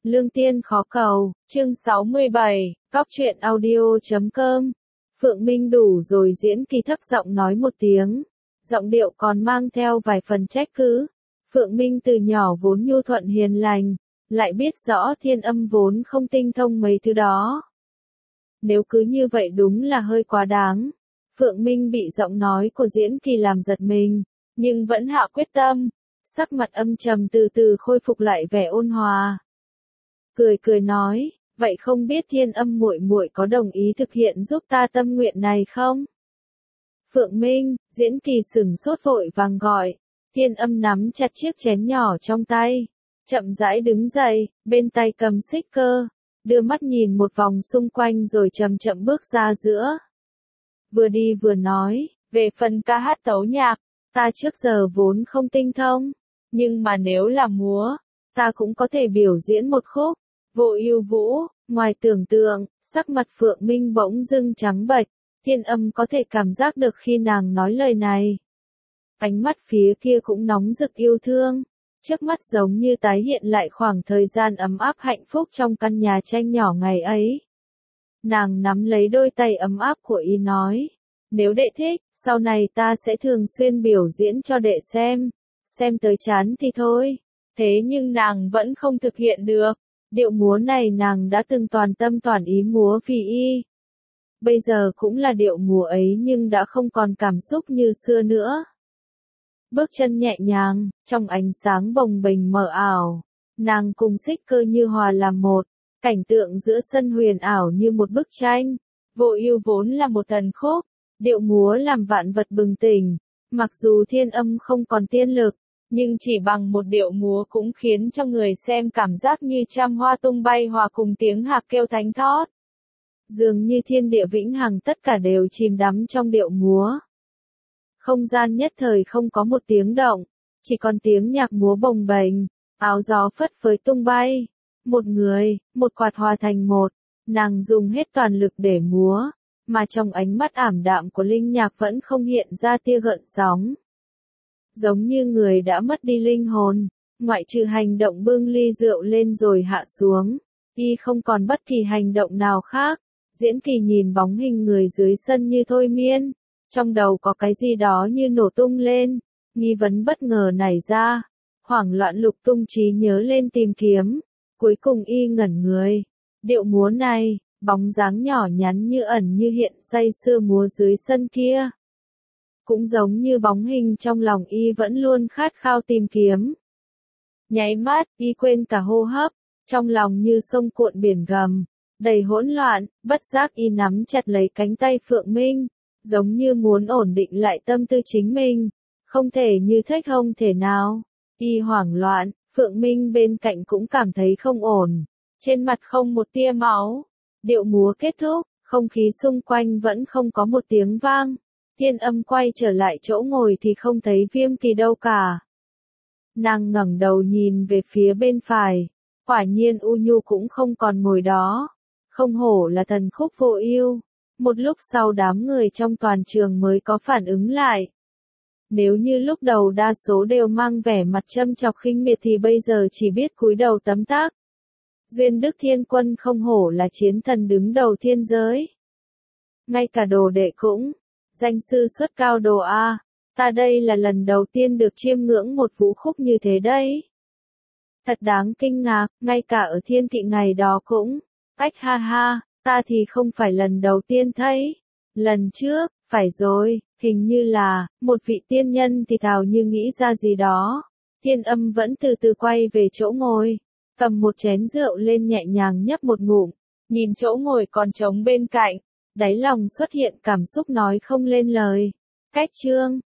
Lương tiên khó cầu, chương 67, Cóc truyện audio.com. Phượng Minh đủ rồi diễn kỳ thấp giọng nói một tiếng. Giọng điệu còn mang theo vài phần trách cứ. Phượng Minh từ nhỏ vốn nhu thuận hiền lành, lại biết rõ Thiên Âm vốn không tinh thông mấy thứ đó. Nếu cứ như vậy đúng là hơi quá đáng. Phượng Minh bị giọng nói của diễn kỳ làm giật mình, nhưng vẫn hạ quyết tâm. Sắc mặt âm trầm từ từ khôi phục lại vẻ ôn hòa. Cười cười nói, vậy không biết Thiên Âm muội muội có đồng ý thực hiện giúp ta tâm nguyện này không? Phượng Minh, diễn kỳ sửng sốt vội vàng gọi. Thiên Âm nắm chặt chiếc chén nhỏ trong tay, chậm rãi đứng dậy, bên tay cầm xích cơ, đưa mắt nhìn một vòng xung quanh rồi chậm chậm bước ra giữa. Vừa đi vừa nói, về phần ca hát tấu nhạc, ta trước giờ vốn không tinh thông, nhưng mà nếu là múa, ta cũng có thể biểu diễn một khúc. Vô Ưu Vũ, ngoài tưởng tượng, sắc mặt Phượng Minh bỗng dưng trắng bệch, Thiên Âm có thể cảm giác được khi nàng nói lời này. Ánh mắt phía kia cũng nóng rực yêu thương, trước mắt giống như tái hiện lại khoảng thời gian ấm áp hạnh phúc trong căn nhà tranh nhỏ ngày ấy. Nàng nắm lấy đôi tay ấm áp của y nói, nếu đệ thích, sau này ta sẽ thường xuyên biểu diễn cho đệ xem tới chán thì thôi. Thế nhưng nàng vẫn không thực hiện được. Điệu múa này nàng đã từng toàn tâm toàn ý múa vì y. Bây giờ cũng là điệu múa ấy nhưng đã không còn cảm xúc như xưa nữa. Bước chân nhẹ nhàng, trong ánh sáng bồng bềnh mờ ảo, nàng cùng xích cơ như hòa làm một, cảnh tượng giữa sân huyền ảo như một bức tranh. Vô Ưu vốn là một thần khúc, điệu múa làm vạn vật bừng tỉnh, mặc dù Thiên Âm không còn tiên lực, nhưng chỉ bằng một điệu múa cũng khiến cho người xem cảm giác như trăm hoa tung bay hòa cùng tiếng hạc kêu thánh thót. Dường như thiên địa vĩnh hằng tất cả đều chìm đắm trong điệu múa. Không gian nhất thời không có một tiếng động, chỉ còn tiếng nhạc múa bồng bềnh, áo gió phất phới tung bay. Một người, một quạt hòa thành một, nàng dùng hết toàn lực để múa, mà trong ánh mắt ảm đạm của linh nhạc vẫn không hiện ra tia gợn sóng. Giống như người đã mất đi linh hồn, ngoại trừ hành động bưng ly rượu lên rồi hạ xuống, y không còn bất kỳ hành động nào khác. Diễn kỳ nhìn bóng hình người dưới sân như thôi miên, trong đầu có cái gì đó như nổ tung lên, nghi vấn bất ngờ nảy ra, hoảng loạn lục tung trí nhớ lên tìm kiếm, cuối cùng y ngẩn người. Điệu múa này, bóng dáng nhỏ nhắn như ẩn như hiện say sưa múa dưới sân kia. Cũng giống như bóng hình trong lòng y vẫn luôn khát khao tìm kiếm. Nháy mắt, y quên cả hô hấp, trong lòng như sông cuộn biển gầm, đầy hỗn loạn, bất giác y nắm chặt lấy cánh tay Phượng Minh, giống như muốn ổn định lại tâm tư chính mình, không thể như thế không thể nào. Y hoảng loạn, Phượng Minh bên cạnh cũng cảm thấy không ổn, trên mặt không một tia máu. Điệu múa kết thúc, không khí xung quanh vẫn không có một tiếng vang. Thiên Âm quay trở lại chỗ ngồi thì không thấy Viêm Kỳ đâu cả. Nàng ngẩng đầu nhìn về phía bên phải, quả nhiên U Nhu cũng không còn ngồi đó. Không hổ là thần khúc Vô Ưu. Một lúc sau đám người trong toàn trường mới có phản ứng lại. Nếu như lúc đầu đa số đều mang vẻ mặt châm chọc khinh miệt thì bây giờ chỉ biết cúi đầu tấm tắc. Duyên Đức Thiên Quân không hổ là chiến thần đứng đầu thiên giới. Ngay cả đồ đệ cũng, danh sư xuất cao đồ A, ta đây là lần đầu tiên được chiêm ngưỡng một vũ khúc như thế đấy. Thật đáng kinh ngạc, ngay cả ở thiên kỵ ngày đó cũng, ách ha ha, ta thì không phải lần đầu tiên thấy. Lần trước, phải rồi, hình như là, một vị tiên nhân thì thào như nghĩ ra gì đó. Thiên Âm vẫn từ từ quay về chỗ ngồi, cầm một chén rượu lên nhẹ nhàng nhấp một ngụm, nhìn chỗ ngồi còn trống bên cạnh, đáy lòng xuất hiện cảm xúc nói không lên lời. Cách chương